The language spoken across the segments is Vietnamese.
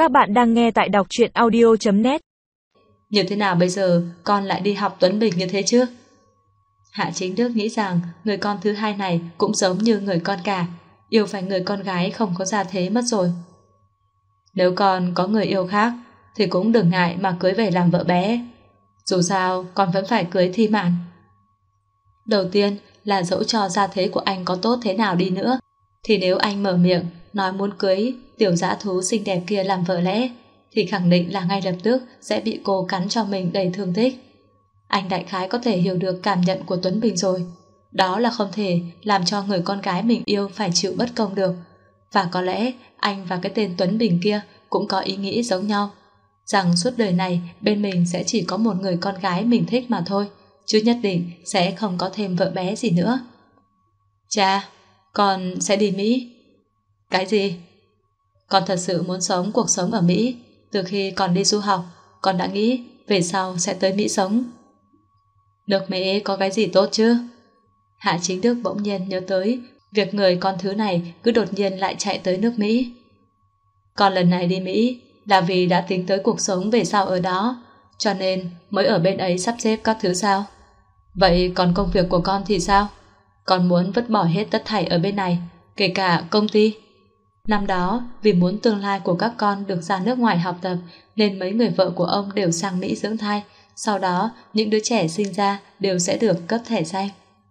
Các bạn đang nghe tại đọc truyện audio.net. Như thế nào bây giờ con lại đi học Tuấn Bình như thế chứ? Hạ Chính Đức nghĩ rằng người con thứ hai này cũng giống như người con cả, yêu phải người con gái không có gia thế mất rồi. Nếu con có người yêu khác thì cũng đừng ngại mà cưới về làm vợ bé. Dù sao con vẫn phải cưới Thi Mạn. Đầu tiên là dẫu cho gia thế của anh có tốt thế nào đi nữa, thì nếu anh mở miệng nói muốn cưới tiểu dã thú xinh đẹp kia làm vợ lẽ, thì khẳng định là ngay lập tức sẽ bị cô cắn cho mình đầy thương tích. Anh đại khái có thể hiểu được cảm nhận của Tuấn Bình rồi. Đó là không thể làm cho người con gái mình yêu phải chịu bất công được. Và có lẽ anh và cái tên Tuấn Bình kia cũng có ý nghĩ giống nhau, rằng suốt đời này bên mình sẽ chỉ có một người con gái mình thích mà thôi, chứ nhất định sẽ không có thêm vợ bé gì nữa. Cha, con sẽ đi Mỹ. Cái gì? Con thật sự muốn sống cuộc sống ở Mỹ. Từ khi còn đi du học, con đã nghĩ về sau sẽ tới Mỹ sống. Nước Mỹ có cái gì tốt chứ? Hạ Chính Đức bỗng nhiên nhớ tới việc người con thứ này cứ đột nhiên lại chạy tới nước Mỹ. Con lần này đi Mỹ là vì đã tính tới cuộc sống về sau ở đó, cho nên mới ở bên ấy sắp xếp các thứ sao? Vậy còn công việc của con thì sao? Con muốn vứt bỏ hết tất thảy ở bên này, kể cả công ty. Năm đó, vì muốn tương lai của các con được ra nước ngoài học tập, nên mấy người vợ của ông đều sang Mỹ dưỡng thai. Sau đó, những đứa trẻ sinh ra đều sẽ được cấp thẻ xanh.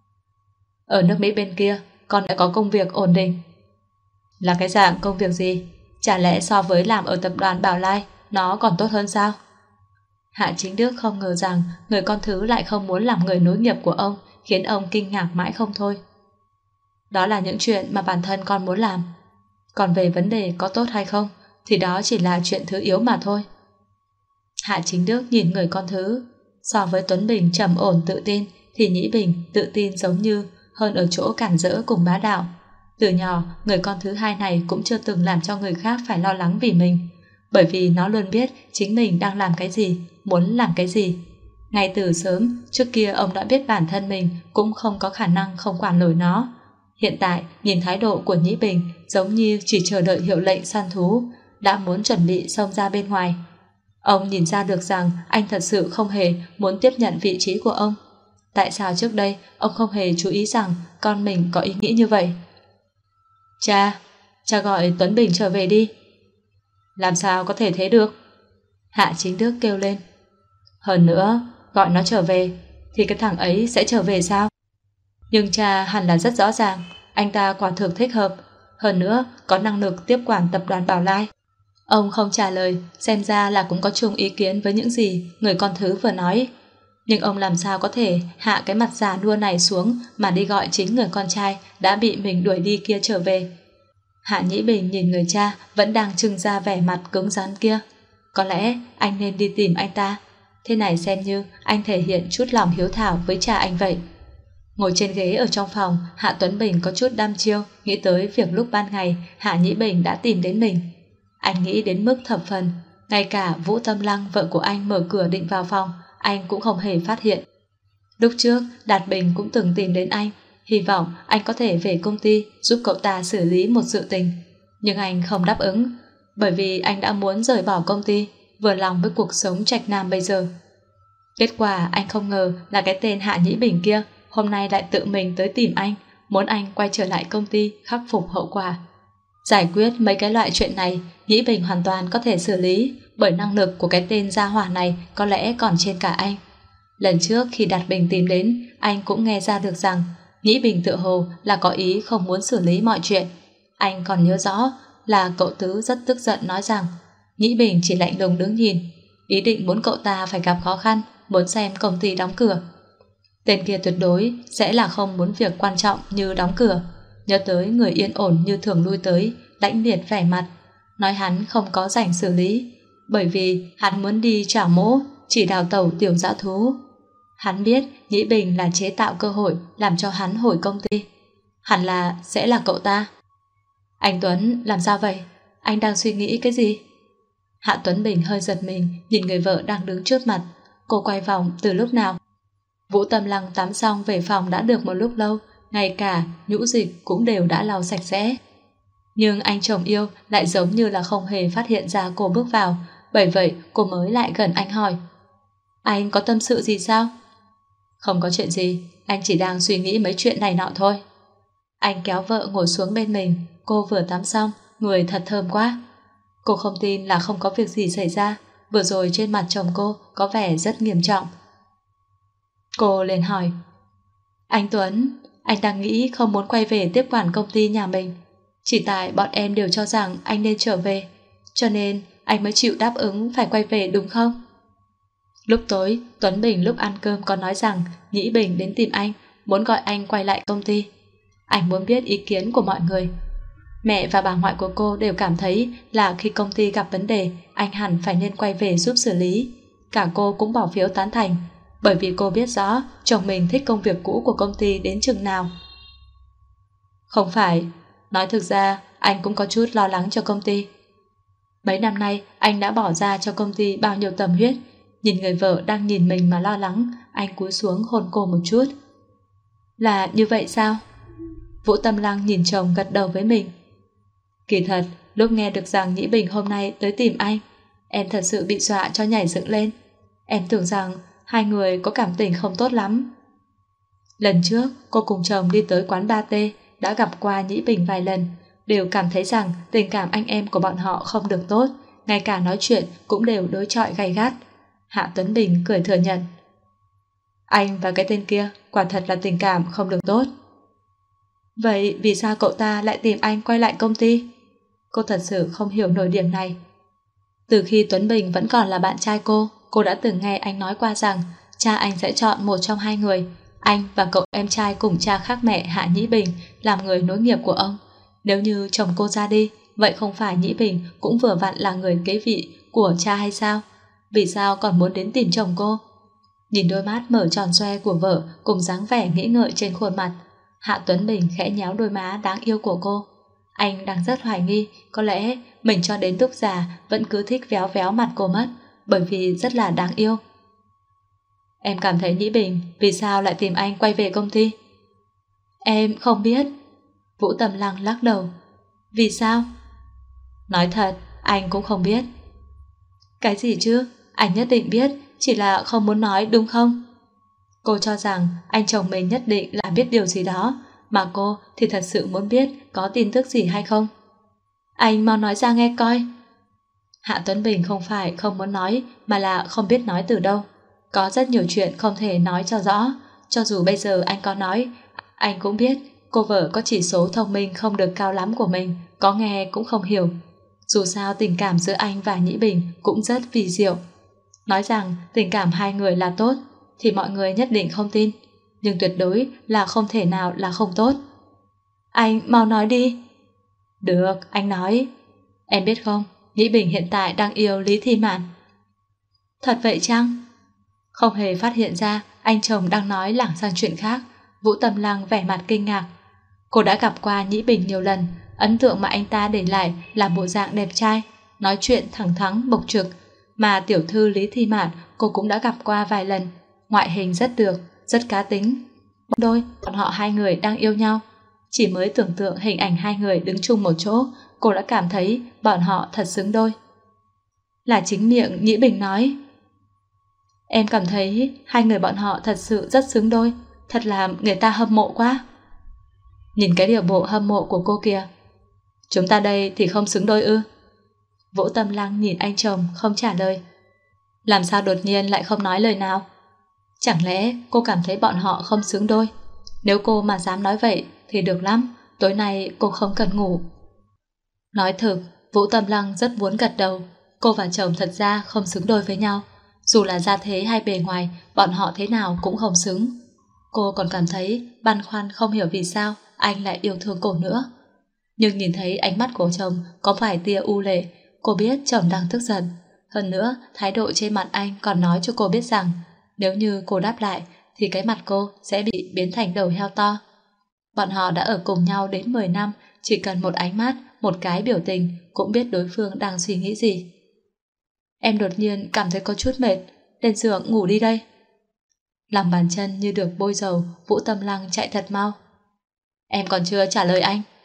Ở nước Mỹ bên kia, con đã có công việc ổn định. Là cái dạng công việc gì? Chả lẽ so với làm ở tập đoàn Bảo Lai, nó còn tốt hơn sao? Hạ Chính Đức không ngờ rằng người con thứ lại không muốn làm người nối nghiệp của ông, khiến ông kinh ngạc mãi không thôi. Đó là những chuyện mà bản thân con muốn làm. Còn về vấn đề có tốt hay không thì đó chỉ là chuyện thứ yếu mà thôi. Hạ Chính Đức nhìn người con thứ. So với Tuấn Bình trầm ổn tự tin thì Nhĩ Bình tự tin giống như hơn ở chỗ cản rỡ cùng bá đạo. Từ nhỏ, người con thứ hai này cũng chưa từng làm cho người khác phải lo lắng vì mình, bởi vì nó luôn biết chính mình đang làm cái gì, muốn làm cái gì. Ngay từ sớm, trước kia ông đã biết bản thân mình cũng không có khả năng không quản nổi nó. Hiện tại, nhìn thái độ của Nhĩ Bình giống như chỉ chờ đợi hiệu lệnh săn thú, đã muốn chuẩn bị xông ra bên ngoài. Ông nhìn ra được rằng anh thật sự không hề muốn tiếp nhận vị trí của ông. Tại sao trước đây ông không hề chú ý rằng con mình có ý nghĩ như vậy? Cha gọi Tuấn Bình trở về đi. Làm sao có thể thế được? Hạ Chính Đức kêu lên. Hơn nữa, gọi nó trở về thì cái thằng ấy sẽ trở về sao? Nhưng cha hẳn là rất rõ ràng, anh ta quả thực thích hợp, hơn nữa có năng lực tiếp quản tập đoàn Bảo Lai. Ông không trả lời, xem ra là cũng có chung ý kiến với những gì người con thứ vừa nói. Nhưng ông làm sao có thể hạ cái mặt già nua này xuống mà đi gọi chính người con trai đã bị mình đuổi đi kia trở về. Hạ Nhĩ Bình nhìn người cha vẫn đang trưng ra vẻ mặt cứng rắn kia. Có lẽ anh nên đi tìm anh ta. Thế này xem như anh thể hiện chút lòng hiếu thảo với cha anh vậy. Ngồi trên ghế ở trong phòng, Hạ Tuấn Bình có chút đăm chiêu nghĩ tới việc lúc ban ngày Hạ Nhĩ Bình đã tìm đến mình. Anh nghĩ đến mức thập phần, ngay cả Vũ Tâm Lăng vợ của anh mở cửa định vào phòng, anh cũng không hề phát hiện. Lúc trước, Đạt Bình cũng từng tìm đến anh, hy vọng anh có thể về công ty giúp cậu ta xử lý một sự tình. Nhưng anh không đáp ứng, bởi vì anh đã muốn rời bỏ công ty, vừa lòng với cuộc sống trạch nam bây giờ. Kết quả anh không ngờ là cái tên Hạ Nhĩ Bình kia hôm nay lại tự mình tới tìm anh, muốn anh quay trở lại công ty khắc phục hậu quả. Giải quyết mấy cái loại chuyện này, Nhĩ Bình hoàn toàn có thể xử lý, bởi năng lực của cái tên gia hỏa này có lẽ còn trên cả anh. Lần trước khi Đạt Bình tìm đến, anh cũng nghe ra được rằng Nhĩ Bình tựa hồ là có ý không muốn xử lý mọi chuyện. Anh còn nhớ rõ là cậu Tứ rất tức giận nói rằng Nhĩ Bình chỉ lạnh lùng đứng nhìn, ý định muốn cậu ta phải gặp khó khăn, muốn xem công ty đóng cửa. Tên kia tuyệt đối sẽ là không muốn việc quan trọng như đóng cửa. Nhớ tới người yên ổn như thường lui tới, lãnh liệt vẻ mặt, nói hắn không có rảnh xử lý, bởi vì hắn muốn đi trả mỗ, chỉ đào tẩu tiểu dã thú. Hắn biết Nhĩ Bình là chế tạo cơ hội làm cho hắn hồi công ty. Hẳn là sẽ là cậu ta. Anh Tuấn, làm sao vậy? Anh đang suy nghĩ cái gì? Hạ Tuấn Bình hơi giật mình nhìn người vợ đang đứng trước mặt. Cô quay vòng từ lúc nào? Vũ Tâm Lăng tắm xong về phòng đã được một lúc lâu, ngay cả nhũ dịch cũng đều đã lau sạch sẽ. Nhưng anh chồng yêu lại giống như là không hề phát hiện ra cô bước vào, bởi vậy cô mới lại gần anh hỏi: Anh có tâm sự gì sao? Không có chuyện gì, anh chỉ đang suy nghĩ mấy chuyện này nọ thôi. Anh kéo vợ ngồi xuống bên mình, cô vừa tắm xong, người thật thơm quá. Cô không tin là không có việc gì xảy ra, vừa rồi trên mặt chồng cô có vẻ rất nghiêm trọng. Cô liền hỏi: Anh Tuấn, anh đang nghĩ không muốn quay về tiếp quản công ty nhà mình. Chỉ tại bọn em đều cho rằng anh nên trở về, cho nên anh mới chịu đáp ứng phải quay về đúng không? Lúc tối, Tuấn Bình lúc ăn cơm có nói rằng Nhĩ Bình đến tìm anh, muốn gọi anh quay lại công ty. Anh muốn biết ý kiến của mọi người. Mẹ và bà ngoại của cô đều cảm thấy là khi công ty gặp vấn đề, anh hẳn phải nên quay về giúp xử lý. Cả cô cũng bỏ phiếu tán thành, bởi vì cô biết rõ chồng mình thích công việc cũ của công ty đến chừng nào. Không phải, nói thực ra anh cũng có chút lo lắng cho công ty. Mấy năm nay anh đã bỏ ra cho công ty bao nhiêu tâm huyết. Nhìn người vợ đang nhìn mình mà lo lắng, anh cúi xuống hôn cô một chút. Là như vậy sao? Vũ Tâm Lăng nhìn chồng gật đầu với mình. Kỳ thật, lúc nghe được rằng Nhĩ Bình hôm nay tới tìm anh, em thật sự bị dọa cho nhảy dựng lên. Em tưởng rằng hai người có cảm tình không tốt lắm. Lần trước, cô cùng chồng đi tới quán Ba T, đã gặp qua Nhĩ Bình vài lần, đều cảm thấy rằng tình cảm anh em của bọn họ không được tốt, ngay cả nói chuyện cũng đều đối chọi gay gắt. Hạ Tuấn Bình cười thừa nhận. Anh và cái tên kia quả thật là tình cảm không được tốt. Vậy vì sao cậu ta lại tìm anh quay lại công ty? Cô thật sự không hiểu nổi điểm này. Từ khi Tuấn Bình vẫn còn là bạn trai cô đã từng nghe anh nói qua rằng cha anh sẽ chọn một trong hai người, anh và cậu em trai cùng cha khác mẹ Hạ Nhĩ Bình làm người nối nghiệp của ông. Nếu như chồng cô ra đi, vậy không phải Nhĩ Bình cũng vừa vặn là người kế vị của cha hay sao? Vì sao còn muốn đến tìm chồng cô? Nhìn đôi mắt mở tròn xoe của vợ cùng dáng vẻ nghĩ ngợi trên khuôn mặt, Hạ Tuấn Bình khẽ nhéo đôi má đáng yêu của cô. Anh đang rất hoài nghi có lẽ mình cho đến lúc già vẫn cứ thích véo véo mặt cô mất, bởi vì rất là đáng yêu. Em cảm thấy Nhĩ Bình vì sao lại tìm anh quay về công ty? Em không biết. Vũ Tâm Lăng lắc đầu. Vì sao? Nói thật, anh cũng không biết. Cái gì chứ? Anh nhất định biết, chỉ là không muốn nói đúng không? Cô cho rằng anh chồng mình nhất định là biết điều gì đó, mà cô thì thật sự muốn biết có tin tức gì hay không. Anh mau nói ra nghe coi. Hạ Tuấn Bình không phải không muốn nói, mà là không biết nói từ đâu. Có rất nhiều chuyện không thể nói cho rõ. Cho dù bây giờ anh có nói, anh cũng biết cô vợ có chỉ số thông minh không được cao lắm của mình, có nghe cũng không hiểu. Dù sao tình cảm giữa anh và Nhĩ Bình cũng rất kỳ diệu. Nói rằng tình cảm hai người là tốt thì mọi người nhất định không tin, nhưng tuyệt đối là không thể nào là không tốt. Anh mau nói đi. Được, anh nói. Em biết không, Nhĩ Bình hiện tại đang yêu Lý Thi Mạn. Thật vậy chăng? Không hề phát hiện ra anh chồng đang nói lảng sang chuyện khác, Vũ Tâm Lăng vẻ mặt kinh ngạc. Cô đã gặp qua Nhĩ Bình nhiều lần, ấn tượng mà anh ta để lại là bộ dạng đẹp trai, nói chuyện thẳng thắn bộc trực, mà tiểu thư Lý Thi Mạn cô cũng đã gặp qua vài lần, ngoại hình rất được, rất cá tính. Đôi, bọn họ hai người đang yêu nhau. Chỉ mới tưởng tượng hình ảnh hai người đứng chung một chỗ, cô đã cảm thấy bọn họ thật xứng đôi. Là chính miệng Nhĩ Bình nói. Em cảm thấy hai người bọn họ thật sự rất xứng đôi, thật làm người ta hâm mộ quá. Nhìn cái điều bộ hâm mộ của cô kìa. Chúng ta đây thì không xứng đôi ư? Vũ Tâm Lăng nhìn anh chồng không trả lời. Làm sao đột nhiên lại không nói lời nào? Chẳng lẽ cô cảm thấy bọn họ không xứng đôi? Nếu cô mà dám nói vậy thì được lắm, tối nay cô không cần ngủ. Nói thực, Vũ Tâm Lăng rất muốn gật đầu. Cô và chồng thật ra không xứng đôi với nhau. Dù là gia thế hay bề ngoài, bọn họ thế nào cũng không xứng. Cô còn cảm thấy băn khoăn không hiểu vì sao anh lại yêu thương cô nữa. Nhưng nhìn thấy ánh mắt của chồng có vài tia u lệ, cô biết chồng đang tức giận. Hơn nữa, thái độ trên mặt anh còn nói cho cô biết rằng nếu như cô đáp lại thì cái mặt cô sẽ bị biến thành đầu heo to. Bọn họ đã ở cùng nhau đến 10 năm, chỉ cần một ánh mắt, một cái biểu tình cũng biết đối phương đang suy nghĩ gì. Em đột nhiên cảm thấy có chút mệt, lên giường ngủ đi đây. Lòng bàn chân như được bôi dầu, Vũ Tâm Lăng chạy thật mau. Em còn chưa trả lời anh.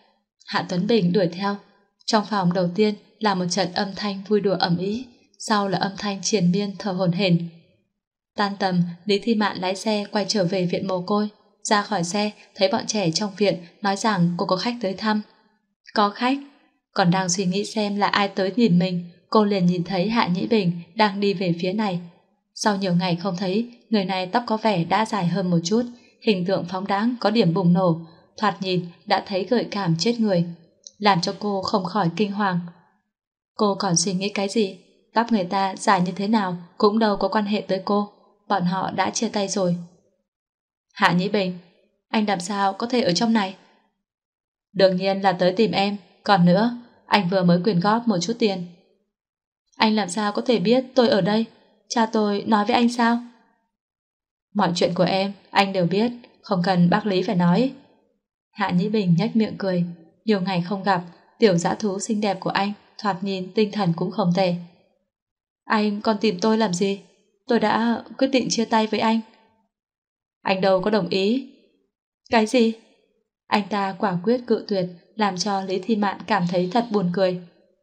Hạ Tuấn Bình đuổi theo. Trong phòng đầu tiên là một trận âm thanh vui đùa ầm ĩ, sau là âm thanh triền miên thở hổn hển. Tan tầm, Lý Thi Mạn lái xe quay trở về viện mồ côi. Ra khỏi xe, thấy bọn trẻ trong viện nói rằng cô có khách tới thăm. Có khách? Còn đang suy nghĩ xem là ai tới nhìn mình, cô liền nhìn thấy Hạ Nhĩ Bình đang đi về phía này. Sau nhiều ngày không thấy, người này tóc có vẻ đã dài hơn một chút, hình tượng phóng đãng có điểm bùng nổ, thoạt nhìn đã thấy gợi cảm chết người, làm cho cô không khỏi kinh hoàng. Cô còn suy nghĩ cái gì? Tóc người ta dài như thế nào cũng đâu có quan hệ tới cô, bọn họ đã chia tay rồi. Hạ Nhĩ Bình, anh làm sao có thể ở trong này? Đương nhiên là tới tìm em, còn nữa, anh vừa mới quyên góp một chút tiền. Anh làm sao có thể biết tôi ở đây? Cha tôi nói với anh sao? Mọi chuyện của em, anh đều biết, không cần bác Lý phải nói. Hạ Nhĩ Bình nhếch miệng cười, nhiều ngày không gặp, tiểu dã thú xinh đẹp của anh, thoạt nhìn tinh thần cũng không tệ. Anh còn tìm tôi làm gì? Tôi đã quyết định chia tay với anh. Anh đâu có đồng ý. Cái gì? Anh ta quả quyết cự tuyệt, làm cho Lý Thi Mạn cảm thấy thật buồn cười.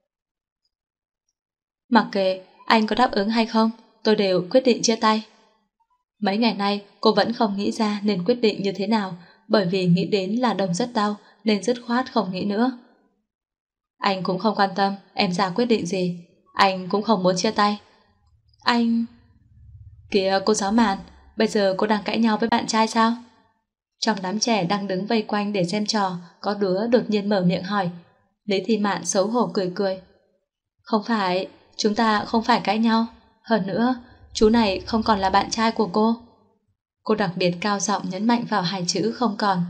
Mặc kệ anh có đáp ứng hay không, tôi đều quyết định chia tay. Mấy ngày nay cô vẫn không nghĩ ra nên quyết định như thế nào, bởi vì nghĩ đến là đồng rất đau nên dứt khoát không nghĩ nữa. Anh cũng không quan tâm em ra quyết định gì, anh cũng không muốn chia tay. Anh... Kìa cô giáo Màn, bây giờ cô đang cãi nhau với bạn trai sao? Trong đám trẻ đang đứng vây quanh để xem trò, có đứa đột nhiên mở miệng hỏi. Lý Thi Mạn xấu hổ cười cười. Không phải, chúng ta không phải cãi nhau. Hơn nữa, chú này không còn là bạn trai của cô. Cô đặc biệt cao giọng nhấn mạnh vào hai chữ không còn.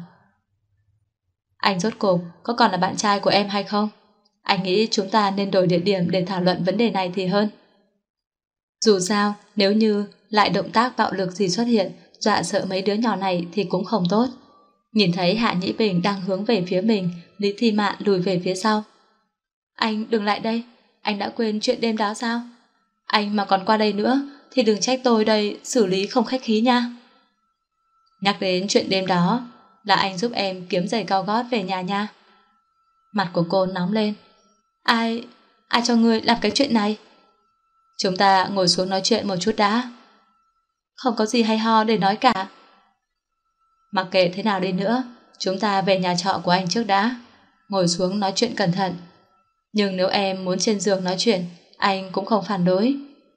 Anh rốt cuộc có còn là bạn trai của em hay không? Anh nghĩ chúng ta nên đổi địa điểm để thảo luận vấn đề này thì hơn. Dù sao, nếu như lại động tác bạo lực gì xuất hiện, dọa sợ mấy đứa nhỏ này thì cũng không tốt. Nhìn thấy Hạ Nhĩ Bình đang hướng về phía mình, Lý Thi Mạn lùi về phía sau. Anh đừng lại đây, anh đã quên chuyện đêm đó sao? Anh mà còn qua đây nữa thì đừng trách tôi đây xử lý không khách khí nha. Nhắc đến chuyện đêm đó là anh giúp em kiếm giày cao gót về nhà nha. Mặt của cô nóng lên. Ai cho ngươi làm cái chuyện này? Chúng ta ngồi xuống nói chuyện một chút đã. Không có gì hay ho để nói cả. Mặc kệ thế nào đi nữa, chúng ta về nhà trọ của anh trước đã. Ngồi xuống nói chuyện cẩn thận. Nhưng nếu em muốn trên giường nói chuyện, anh cũng không phản đối.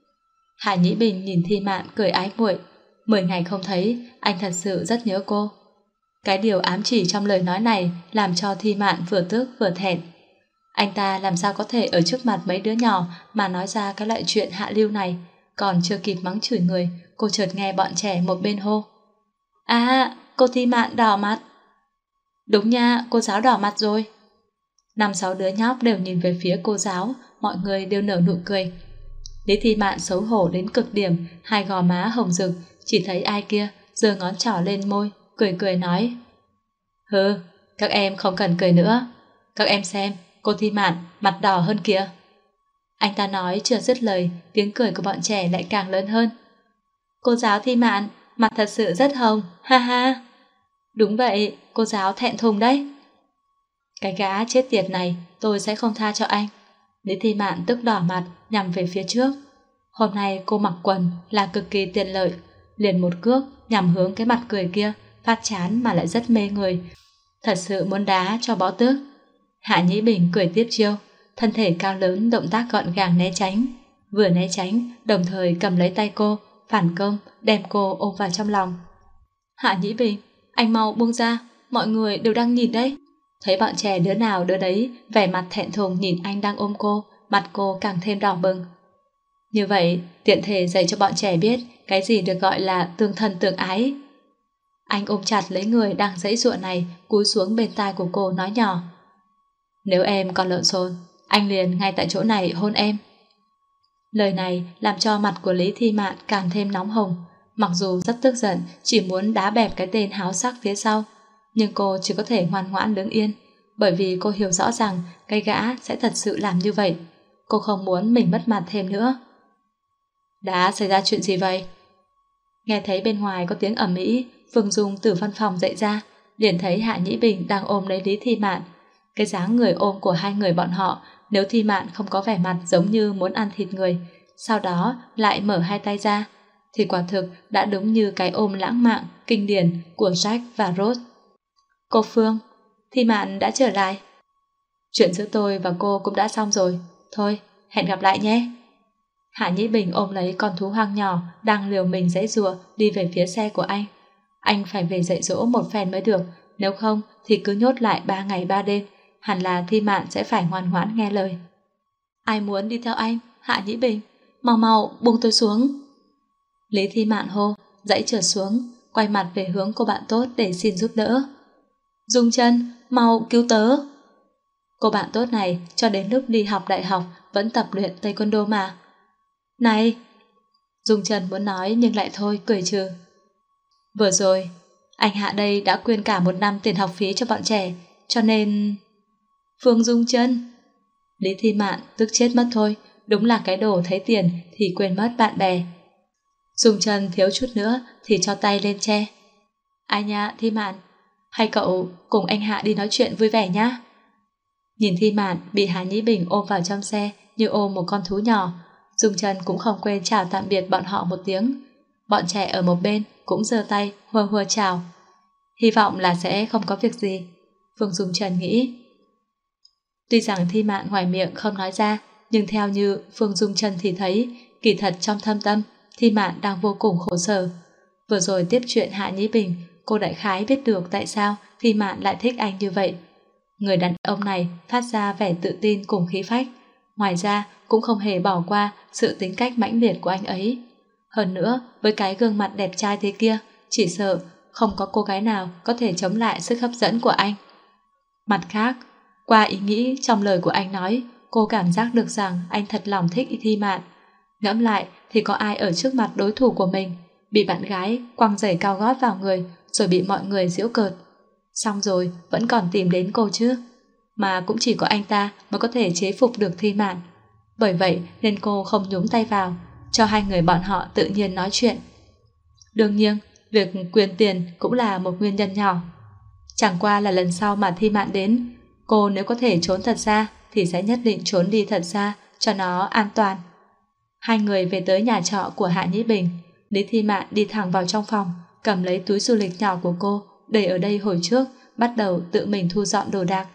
Hạ Nhĩ Bình nhìn Thi Mạn cười ái muội. 10 ngày không thấy, anh thật sự rất nhớ cô. Cái điều ám chỉ trong lời nói này làm cho Thi Mạn vừa tức vừa thẹn. Anh ta làm sao có thể ở trước mặt mấy đứa nhỏ mà nói ra cái loại chuyện hạ lưu này. Còn chưa kịp mắng chửi người, cô chợt nghe bọn trẻ một bên hô. À, cô Thi Mạn đỏ mặt. Đúng nha, cô giáo đỏ mặt rồi. 5-6 đứa nhóc đều nhìn về phía cô giáo, mọi người đều nở nụ cười. Lý Thi Mạn xấu hổ đến cực điểm, hai gò má hồng rực, chỉ thấy ai kia giơ ngón trỏ lên môi, cười cười nói. Hừ, các em không cần cười nữa. Các em xem, cô Thi Mạn mặt đỏ hơn kìa. Anh ta nói chưa dứt lời, tiếng cười của bọn trẻ lại càng lớn hơn. Cô giáo Thi Mạn, mặt thật sự rất hồng, ha ha. Đúng vậy, cô giáo thẹn thùng đấy. Cái gã chết tiệt này, tôi sẽ không tha cho anh. Lý Thi Mạn tức đỏ mặt, nhằm về phía trước. Hôm nay cô mặc quần là cực kỳ tiện lợi, liền một cước nhằm hướng cái mặt cười kia, phát chán mà lại rất mê người. Thật sự muốn đá cho bó tước. Hạ Nhĩ Bình cười tiếp chiêu, thân thể cao lớn động tác gọn gàng né tránh. Vừa né tránh, đồng thời cầm lấy tay cô, phản công, đem cô ôm vào trong lòng. Hạ Nhĩ Bình, anh mau buông ra, mọi người đều đang nhìn đấy. Thấy bọn trẻ đứa nào đứa đấy vẻ mặt thẹn thùng nhìn anh đang ôm cô, mặt cô càng thêm đỏ bừng. Như vậy, tiện thể dạy cho bọn trẻ biết cái gì được gọi là tương thân tương ái. Anh ôm chặt lấy người đang giãy giụa này, cúi xuống bên tai của cô nói nhỏ. Nếu em còn lộn xộn, anh liền ngay tại chỗ này hôn em. Lời này làm cho mặt của Lý Thi Mạn càng thêm nóng hồng. Mặc dù rất tức giận, chỉ muốn đá bẹp cái tên háo sắc phía sau, nhưng cô chỉ có thể ngoan ngoãn đứng yên, bởi vì cô hiểu rõ rằng cái gã sẽ thật sự làm như vậy. Cô không muốn mình mất mặt thêm nữa. Đã xảy ra chuyện gì vậy? Nghe thấy bên ngoài có tiếng ầm ĩ, Phương Dung từ văn phòng dậy ra, liền thấy Hạ Nhĩ Bình đang ôm lấy Lý Thi Mạn. Cái dáng người ôm của hai người bọn họ, nếu Thi Mạn không có vẻ mặt giống như muốn ăn thịt người, sau đó lại mở hai tay ra, thì quả thực đã đúng như cái ôm lãng mạn, kinh điển của Jack và Rose. Cô Phương, Thi Mạn đã trở lại. Chuyện giữa tôi và cô cũng đã xong rồi. Thôi, hẹn gặp lại nhé. Hạ Nhĩ Bình ôm lấy con thú hoang nhỏ đang liều mình giãy giụa đi về phía xe của anh. Anh phải về dạy dỗ một phen mới được, nếu không thì cứ nhốt lại 3 ngày 3 đêm, hẳn là Thi Mạn sẽ phải ngoan ngoãn nghe lời. Ai muốn đi theo anh? Hạ Nhĩ Bình, mau mau buông tôi xuống. Lý Thi Mạn hô, dãy trượt xuống, quay mặt về hướng cô bạn tốt để xin giúp đỡ. Dung Chân, mau cứu tớ. Cô bạn tốt này cho đến lúc đi học đại học vẫn tập luyện taekwondo mà. Này! Dung Chân muốn nói nhưng lại thôi, cười trừ. Vừa rồi, anh Hạ đây đã quyên cả 1 năm tiền học phí cho bọn trẻ, cho nên... Phương Dung Chân! Lý Thi Mạn tức chết mất thôi, đúng là cái đồ thấy tiền thì quên mất bạn bè. Dung Chân thiếu chút nữa thì cho tay lên che. Ai nha Thi Mạn, hay cậu cùng anh Hạ đi nói chuyện vui vẻ nhá. Nhìn Thi Mạn bị Hà Nhĩ Bình ôm vào trong xe như ôm một con thú nhỏ, Dung Chân cũng không quên chào tạm biệt bọn họ một tiếng. Bọn trẻ ở một bên cũng giơ tay hùa hùa chào. Hy vọng là sẽ không có việc gì, Phương Dung Chân nghĩ. Tuy rằng Thi Mạn ngoài miệng không nói ra, nhưng theo như Phương Dung Chân thì thấy, kỳ thật trong thâm tâm Thi Mạn đang vô cùng khổ sở. Vừa rồi tiếp chuyện Hạ Nhĩ Bình, cô đại khái biết được tại sao Thi Mạn lại thích anh như vậy. Người đàn ông này phát ra vẻ tự tin cùng khí phách, ngoài ra cũng không hề bỏ qua sự tính cách mãnh liệt của anh ấy. Hơn nữa, với cái gương mặt đẹp trai thế kia, chỉ sợ không có cô gái nào có thể chống lại sức hấp dẫn của anh. Mặt khác, qua ý nghĩ trong lời của anh nói, cô cảm giác được rằng anh thật lòng thích Thi Mạn. Ngẫm lại thì có ai ở trước mặt đối thủ của mình, bị bạn gái quăng giày cao gót vào người rồi bị mọi người giễu cợt. Xong rồi vẫn còn tìm đến cô chứ. Mà cũng chỉ có anh ta mới có thể chế phục được Thi Mạn. Bởi vậy nên cô không nhúng tay vào, cho hai người bọn họ tự nhiên nói chuyện. Đương nhiên, việc quyền tiền cũng là một nguyên nhân nhỏ. Chẳng qua là lần sau mà Thi Mạn đến, cô nếu có thể trốn thật xa thì sẽ nhất định trốn đi thật xa cho nó an toàn. Hai người về tới nhà trọ của Hạ Nhĩ Bình. Lý Thi Mạn đi thẳng vào trong phòng, cầm lấy túi du lịch nhỏ của cô để ở đây hồi trước, bắt đầu tự mình thu dọn đồ đạc.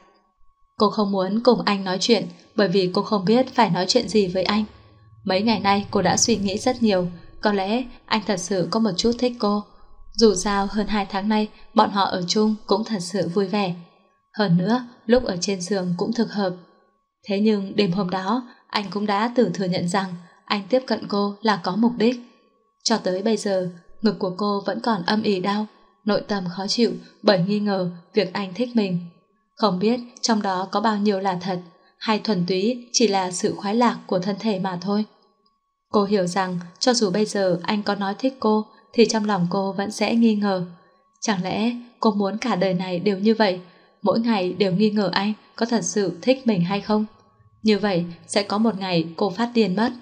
Cô không muốn cùng anh nói chuyện bởi vì cô không biết phải nói chuyện gì với anh. Mấy ngày nay cô đã suy nghĩ rất nhiều, có lẽ anh thật sự có một chút thích cô. Dù sao hơn 2 tháng nay bọn họ ở chung cũng thật sự vui vẻ. Hơn nữa, lúc ở trên giường cũng thực hợp. Thế nhưng đêm hôm đó, anh cũng đã tự thừa nhận rằng anh tiếp cận cô là có mục đích. Cho tới bây giờ, ngực của cô vẫn còn âm ỉ đau, nội tâm khó chịu bởi nghi ngờ việc anh thích mình. Không biết trong đó có bao nhiêu là thật, hay thuần túy chỉ là sự khoái lạc của thân thể mà thôi. Cô hiểu rằng cho dù bây giờ anh có nói thích cô thì trong lòng cô vẫn sẽ nghi ngờ. Chẳng lẽ cô muốn cả đời này đều như vậy, mỗi ngày đều nghi ngờ anh có thật sự thích mình hay không? Như vậy sẽ có một ngày cô phát điên mất.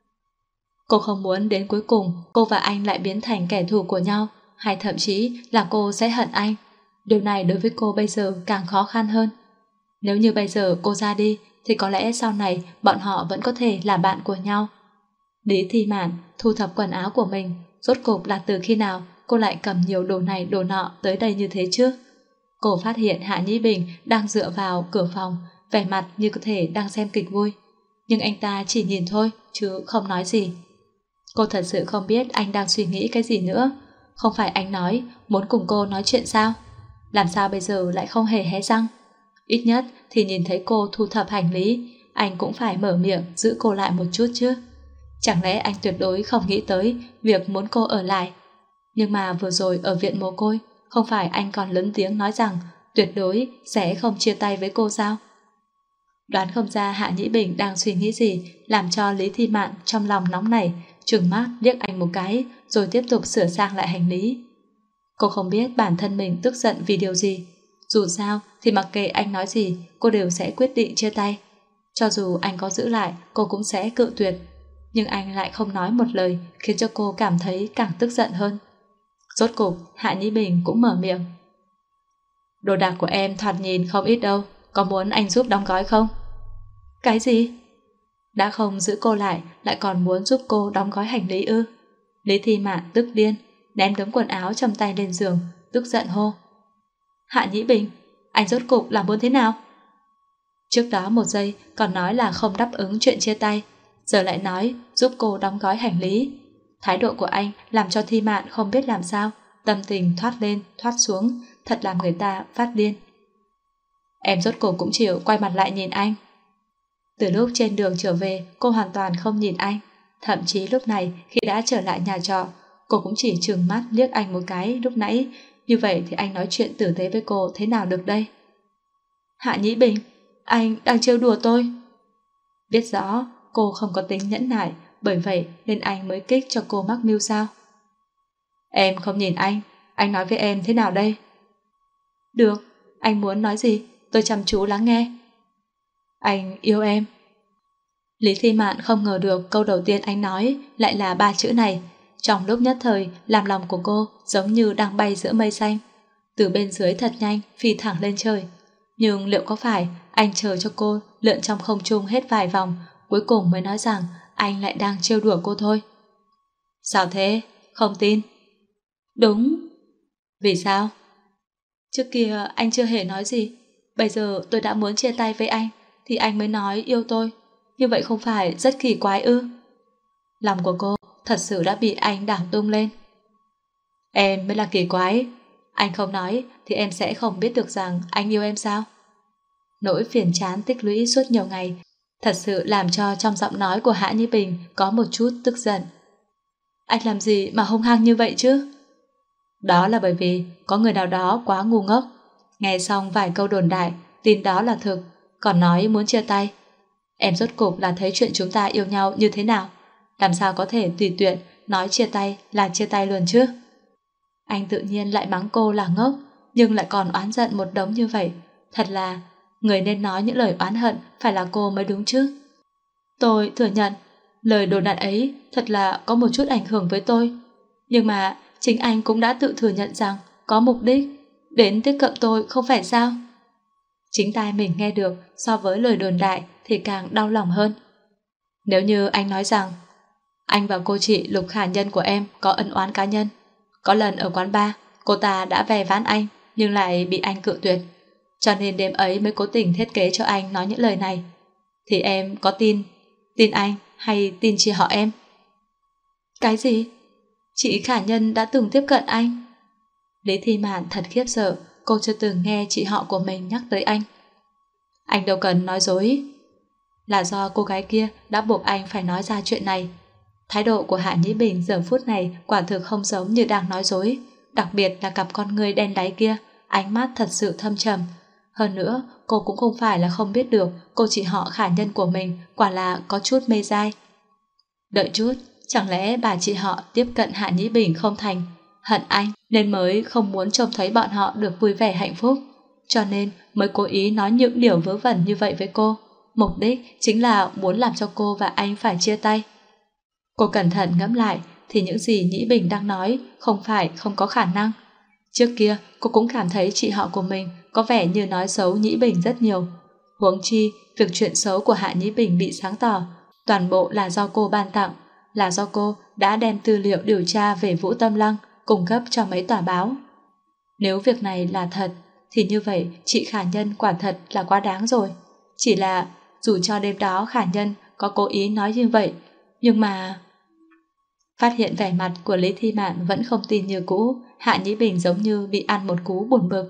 Cô không muốn đến cuối cùng cô và anh lại biến thành kẻ thù của nhau, hay thậm chí là cô sẽ hận anh. Điều này đối với cô bây giờ càng khó khăn hơn. Nếu như bây giờ cô ra đi thì có lẽ sau này bọn họ vẫn có thể là bạn của nhau. Lý Thi Mạn thu thập quần áo của mình, rốt cục là từ khi nào cô lại cầm nhiều đồ này đồ nọ tới đây như thế chứ? Cô phát hiện Hạ Nhĩ Bình đang dựa vào cửa phòng, vẻ mặt như có thể đang xem kịch vui. Nhưng anh ta chỉ nhìn thôi chứ không nói gì. Cô thật sự không biết anh đang suy nghĩ cái gì nữa. Không phải anh nói muốn cùng cô nói chuyện sao? Làm sao bây giờ lại không hề hé răng? Ít nhất thì nhìn thấy cô thu thập hành lý, anh cũng phải mở miệng giữ cô lại một chút chứ. Chẳng lẽ anh tuyệt đối không nghĩ tới việc muốn cô ở lại? Nhưng mà vừa rồi ở viện mồ côi, không phải anh còn lớn tiếng nói rằng tuyệt đối sẽ không chia tay với cô sao? Đoán không ra Hạ Nhĩ Bình đang suy nghĩ gì, làm cho Lý Thi Mạn trong lòng nóng nảy, trừng mắt liếc anh một cái rồi tiếp tục sửa sang lại hành lý. Cô không biết bản thân mình tức giận vì điều gì. Dù sao thì mặc kệ anh nói gì, cô đều sẽ quyết định chia tay. Cho dù anh có giữ lại, cô cũng sẽ cự tuyệt. Nhưng anh lại không nói một lời, khiến cho cô cảm thấy càng tức giận hơn. Rốt cục, Hạ Nhĩ Bình cũng mở miệng. Đồ đạc của em thoạt nhìn không ít đâu, có muốn anh giúp đóng gói không? Cái gì? Đã không giữ cô lại còn muốn giúp cô đóng gói hành lý ư? Lý Thi Mạn tức điên, ném đống quần áo trong tay lên giường, tức giận hô. Hạ Nhĩ Bình, anh rốt cục là muốn thế nào? Trước đó một giây còn nói là không đáp ứng chuyện chia tay, giờ lại nói giúp cô đóng gói hành lý. Thái độ của anh làm cho Thi Mạn không biết làm sao, tâm tình thoát lên, thoát xuống, thật làm người ta phát điên. Em rốt cuộc cũng chịu quay mặt lại nhìn anh. Từ lúc trên đường trở về, cô hoàn toàn không nhìn anh. Thậm chí lúc này khi đã trở lại nhà trọ, cô cũng chỉ trừng mắt liếc anh một cái lúc nãy. Như vậy thì anh nói chuyện tử tế với cô thế nào được đây? Hạ Nhĩ Bình, anh đang trêu đùa tôi. Biết rõ cô không có tính nhẫn nại, bởi vậy nên anh mới kích cho cô mắc mưu sao? Em không nhìn anh nói với em thế nào đây? Được, anh muốn nói gì, tôi chăm chú lắng nghe. Anh yêu em. Lý Thi Mạn không ngờ được câu đầu tiên anh nói lại là 3 chữ này. Trong lúc nhất thời, làm lòng của cô giống như đang bay giữa mây xanh. Từ bên dưới thật nhanh, phi thẳng lên trời. Nhưng liệu có phải anh chờ cho cô lượn trong không trung hết vài vòng, cuối cùng mới nói rằng anh lại đang trêu đùa cô thôi? Sao thế? Không tin? Đúng. Vì sao? Trước kia anh chưa hề nói gì. Bây giờ tôi đã muốn chia tay với anh thì anh mới nói yêu tôi. Như vậy không phải rất kỳ quái ư? Lòng của cô thật sự đã bị anh đảo tung lên. Em mới là kỳ quái. Anh không nói thì em sẽ không biết được rằng anh yêu em sao? Nỗi phiền chán tích lũy suốt nhiều ngày thật sự làm cho trong giọng nói của Hạ Nhĩ Bình có một chút tức giận. Anh làm gì mà hung hăng như vậy chứ? Đó là bởi vì có người nào đó quá ngu ngốc, nghe xong vài câu đồn đại, tin đó là thực, còn nói muốn chia tay. Em rốt cục là thấy chuyện chúng ta yêu nhau như thế nào? Làm sao có thể tùy tiện nói chia tay là chia tay luôn chứ? Anh tự nhiên lại mắng cô là ngốc, nhưng lại còn oán giận một đống như vậy. Thật là người nên nói những lời oán hận phải là cô mới đúng chứ. Tôi thừa nhận lời đồn đại ấy thật là có một chút ảnh hưởng với tôi. Nhưng mà chính anh cũng đã tự thừa nhận rằng có mục đích đến tiếp cận tôi không phải sao? Chính tai mình nghe được so với lời đồn đại thì càng đau lòng hơn. Nếu như anh nói rằng anh và cô chị Lục Khả Nhân của em có ân oán cá nhân, có lần ở quán bar cô ta đã ve vãn anh nhưng lại bị anh cự tuyệt, cho nên đêm ấy mới cố tình thiết kế cho anh nói những lời này, thì em có tin anh hay tin chị họ em? Cái gì? Chị Khả Nhân đã từng tiếp cận anh? Lý Thi Mạn thật khiếp sợ, cô chưa từng nghe chị họ của mình nhắc tới anh. Anh đâu cần nói dối. Là do cô gái kia đã buộc anh phải nói ra chuyện này. Thái độ của Hạ Nhĩ Bình giờ phút này quả thực không giống như đang nói dối, đặc biệt là cặp con người đen đáy kia, ánh mắt thật sự thâm trầm. Hơn nữa, cô cũng không phải là không biết được cô chị họ Khả Nhân của mình quả là có chút mê dai. Đợi chút, chẳng lẽ bà chị họ tiếp cận Hạ Nhĩ Bình không thành, hận anh nên mới không muốn trông thấy bọn họ được vui vẻ hạnh phúc, cho nên mới cố ý nói những điều vớ vẩn như vậy với cô. Mục đích chính là muốn làm cho cô và anh phải chia tay. Cô cẩn thận ngẫm lại thì những gì Nhĩ Bình đang nói không phải không có khả năng. Trước kia cô cũng cảm thấy chị họ của mình có vẻ như nói xấu Nhĩ Bình rất nhiều. Huống chi việc chuyện xấu của Hạ Nhĩ Bình bị sáng tỏ toàn bộ là do cô ban tặng, là do cô đã đem tư liệu điều tra về Vũ Tâm Lăng cung cấp cho mấy tòa báo. Nếu việc này là thật thì như vậy chị Khả Nhân quả thật là quá đáng rồi. Chỉ là dù cho đêm đó Khả Nhân có cố ý nói như vậy, nhưng mà... Phát hiện vẻ mặt của Lý Thi Mạn vẫn không tin như cũ, Hạ Nhĩ Bình giống như bị ăn một cú buồn bực.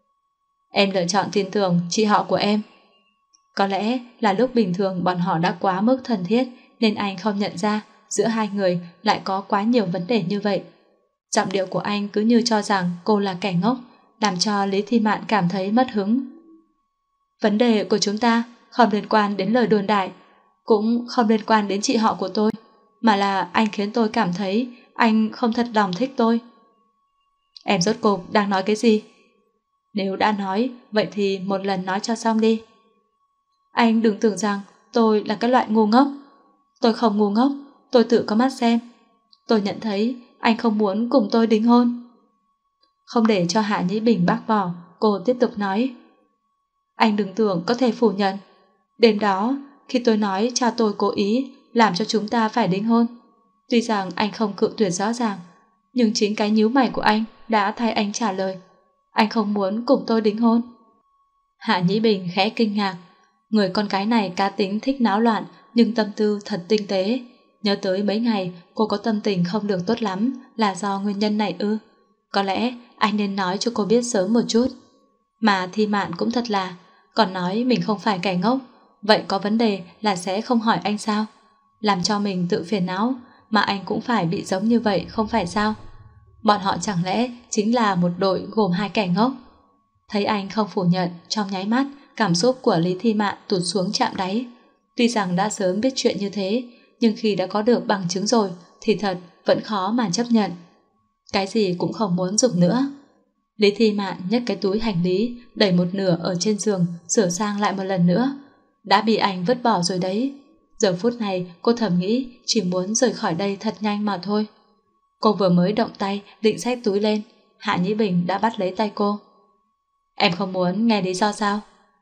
Em lựa chọn tin tưởng chị họ của em. Có lẽ là lúc bình thường bọn họ đã quá mức thân thiết nên anh không nhận ra giữa hai người lại có quá nhiều vấn đề như vậy. Giọng điệu của anh cứ như cho rằng cô là kẻ ngốc, làm cho Lý Thi Mạn cảm thấy mất hứng. Vấn đề của chúng ta không liên quan đến lời đồn đại, cũng không liên quan đến chị họ của tôi, mà là anh khiến tôi cảm thấy anh không thật lòng thích tôi. Em rốt cuộc đang nói cái gì? Nếu đã nói, vậy thì một lần nói cho xong đi. Anh đừng tưởng rằng tôi là cái loại ngu ngốc. Tôi không ngu ngốc, tôi tự có mắt xem. Tôi nhận thấy anh không muốn cùng tôi đính hôn. Không để cho Hạ Nhĩ Bình bác bỏ, cô tiếp tục nói. Anh đừng tưởng có thể phủ nhận. Đêm đó, khi tôi nói cha tôi cố ý làm cho chúng ta phải đính hôn, tuy rằng anh không cự tuyệt rõ ràng, nhưng chính cái nhíu mày của anh đã thay anh trả lời. Anh không muốn cùng tôi đính hôn. Hạ Nhĩ Bình khẽ kinh ngạc. Người con gái này cá tính thích náo loạn, nhưng tâm tư thật tinh tế. Nhớ tới mấy ngày cô có tâm tình không được tốt lắm là do nguyên nhân này ư? Có lẽ anh nên nói cho cô biết sớm một chút. Mà Thi Mạn cũng thật là, còn nói mình không phải kẻ ngốc. Vậy có vấn đề là sẽ không hỏi anh sao? Làm cho mình tự phiền não, mà anh cũng phải bị giống như vậy không phải sao? Bọn họ chẳng lẽ chính là một đội gồm hai kẻ ngốc? Thấy anh không phủ nhận, trong nháy mắt cảm xúc của Lý Thi Mạn tụt xuống chạm đáy. Tuy rằng đã sớm biết chuyện như thế, nhưng khi đã có được bằng chứng rồi thì thật vẫn khó mà chấp nhận. Cái gì cũng không muốn dùng nữa. Lý Thi Mạn nhấc cái túi hành lý đẩy một nửa ở trên giường, sửa sang lại một lần nữa. Đã bị anh vứt bỏ rồi đấy. Giờ phút này cô thầm nghĩ chỉ muốn rời khỏi đây thật nhanh mà thôi. Cô vừa mới động tay định xách túi lên, Hạ Nhĩ Bình đã bắt lấy tay cô. Em không muốn nghe lý do sao?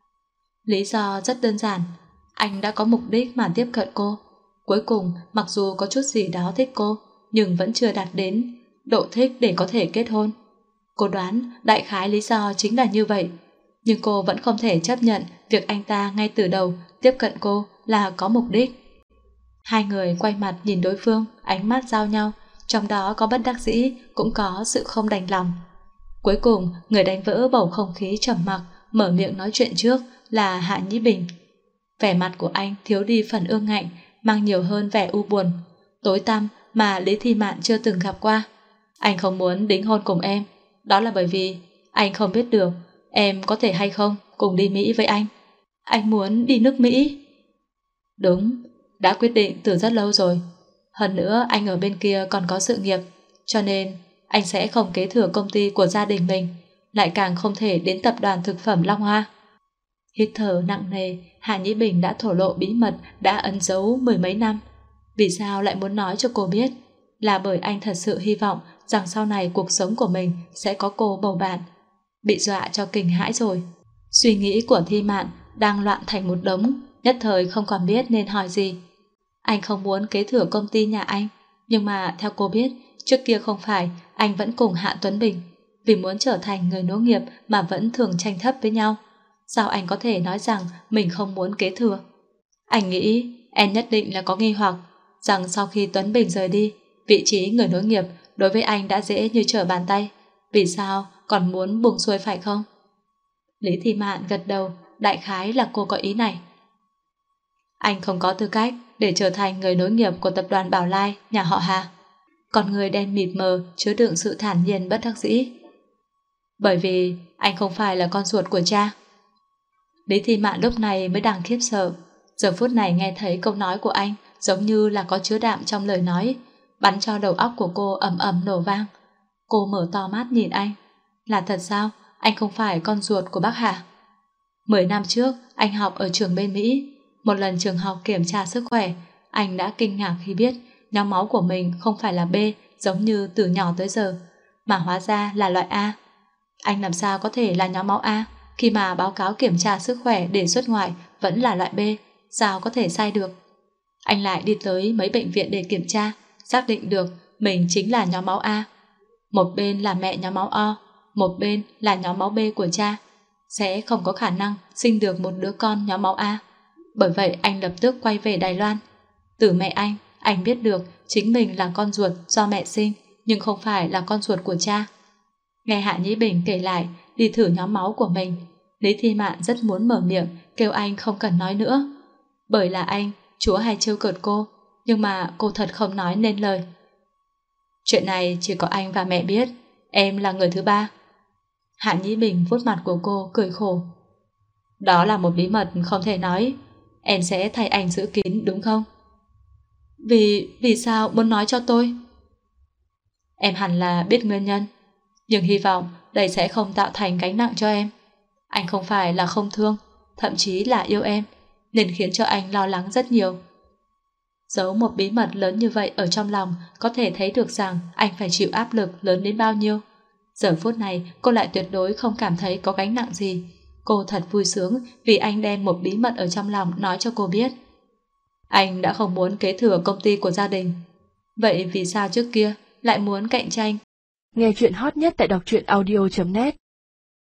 Lý do rất đơn giản. Anh đã có mục đích mà tiếp cận cô. Cuối cùng mặc dù có chút gì đó thích cô, nhưng vẫn chưa đạt đến độ thích để có thể kết hôn. Cô đoán đại khái lý do chính là như vậy. Nhưng cô vẫn không thể chấp nhận việc anh ta ngay từ đầu tiếp cận cô là có mục đích. Hai người quay mặt nhìn đối phương, ánh mắt giao nhau, trong đó có bất đắc dĩ, cũng có sự không đành lòng. Cuối cùng, người đánh vỡ bầu không khí trầm mặc, mở miệng nói chuyện trước là Hạ Nhĩ Bình. Vẻ mặt của anh thiếu đi phần ương ngạnh, mang nhiều hơn vẻ u buồn, tối tăm mà Lý Thi Mạn chưa từng gặp qua. Anh không muốn đính hôn cùng em, đó là bởi vì anh không biết được em có thể hay không cùng đi Mỹ với anh. Anh muốn đi nước Mỹ. Đúng, đã quyết định từ rất lâu rồi. Hơn nữa anh ở bên kia còn có sự nghiệp, cho nên anh sẽ không kế thừa công ty của gia đình mình, lại càng không thể đến tập đoàn thực phẩm Long Hoa. Hít thở nặng nề, Hạ Nhĩ Bình đã thổ lộ bí mật đã ẩn giấu mười mấy năm. Vì sao lại muốn nói cho cô biết? Là bởi anh thật sự hy vọng rằng sau này cuộc sống của mình sẽ có cô bầu bạn. Bị dọa cho kinh hãi rồi. Suy nghĩ của Thi Mạn đang loạn thành một đống, nhất thời không còn biết nên hỏi gì. Anh không muốn kế thừa công ty nhà anh, nhưng mà theo cô biết, trước kia không phải anh vẫn cùng Hạ Tuấn Bình vì muốn trở thành người nối nghiệp mà vẫn thường tranh chấp với nhau. Sao anh có thể nói rằng mình không muốn kế thừa? Anh nghĩ em nhất định là có nghi hoặc rằng sau khi Tuấn Bình rời đi, vị trí người nối nghiệp đối với anh đã dễ như trở bàn tay. Vì sao còn muốn buông xuôi phải không? Lý Thi Mạn gật đầu, đại khái là cô có ý này. Anh không có tư cách để trở thành người nối nghiệp của tập đoàn Bảo Lai, nhà họ Hà. Con người đen mịt mờ chứa đựng sự thản nhiên bất đắc dĩ. Bởi vì anh không phải là con ruột của cha. Lý Thi Mạn lúc này mới đang khiếp sợ. Giờ phút này nghe thấy câu nói của anh giống như là có chứa đạm trong lời nói, bắn cho đầu óc của cô ầm ầm nổ vang. Cô mở to mắt nhìn anh. Là thật sao? Anh không phải con ruột của bác Hà? 10 năm trước, anh học ở trường bên Mỹ. Một lần trường học kiểm tra sức khỏe, anh đã kinh ngạc khi biết nhóm máu của mình không phải là B giống như từ nhỏ tới giờ, mà hóa ra là loại A. Anh làm sao có thể là nhóm máu A khi mà báo cáo kiểm tra sức khỏe để xuất ngoại vẫn là loại B, sao có thể sai được? Anh lại đi tới mấy bệnh viện để kiểm tra, xác định được mình chính là nhóm máu A. Một bên là mẹ nhóm máu O, một bên là nhóm máu B của cha. Sẽ không có khả năng sinh được một đứa con nhóm máu A. Bởi vậy anh lập tức quay về Đài Loan. Từ mẹ anh biết được chính mình là con ruột do mẹ sinh, nhưng không phải là con ruột của cha. Nghe Hạ Nhĩ Bình kể lại đi thử nhóm máu của mình, Lý Thi Mạn rất muốn mở miệng kêu anh không cần nói nữa. Bởi là anh, chúa hay trêu cợt cô, nhưng mà cô thật không nói nên lời. Chuyện này chỉ có anh và mẹ biết, em là người thứ ba. Hạ Nhĩ Bình vuốt mặt của cô cười khổ. Đó là một bí mật không thể nói. Em sẽ thay anh giữ kín đúng không? Vì sao muốn nói cho tôi? Em hẳn là biết nguyên nhân, nhưng hy vọng đây sẽ không tạo thành gánh nặng cho em. Anh không phải là không thương, thậm chí là yêu em, nên khiến cho anh lo lắng rất nhiều. Giấu một bí mật lớn như vậy ở trong lòng, có thể thấy được rằng anh phải chịu áp lực lớn đến bao nhiêu. Giờ phút này cô lại tuyệt đối không cảm thấy có gánh nặng gì. Cô thật vui sướng vì anh đem một bí mật ở trong lòng nói cho cô biết. Anh đã không muốn kế thừa công ty của gia đình. Vậy vì sao trước kia lại muốn cạnh tranh? Nghe chuyện hot nhất tại đọc truyện audio.net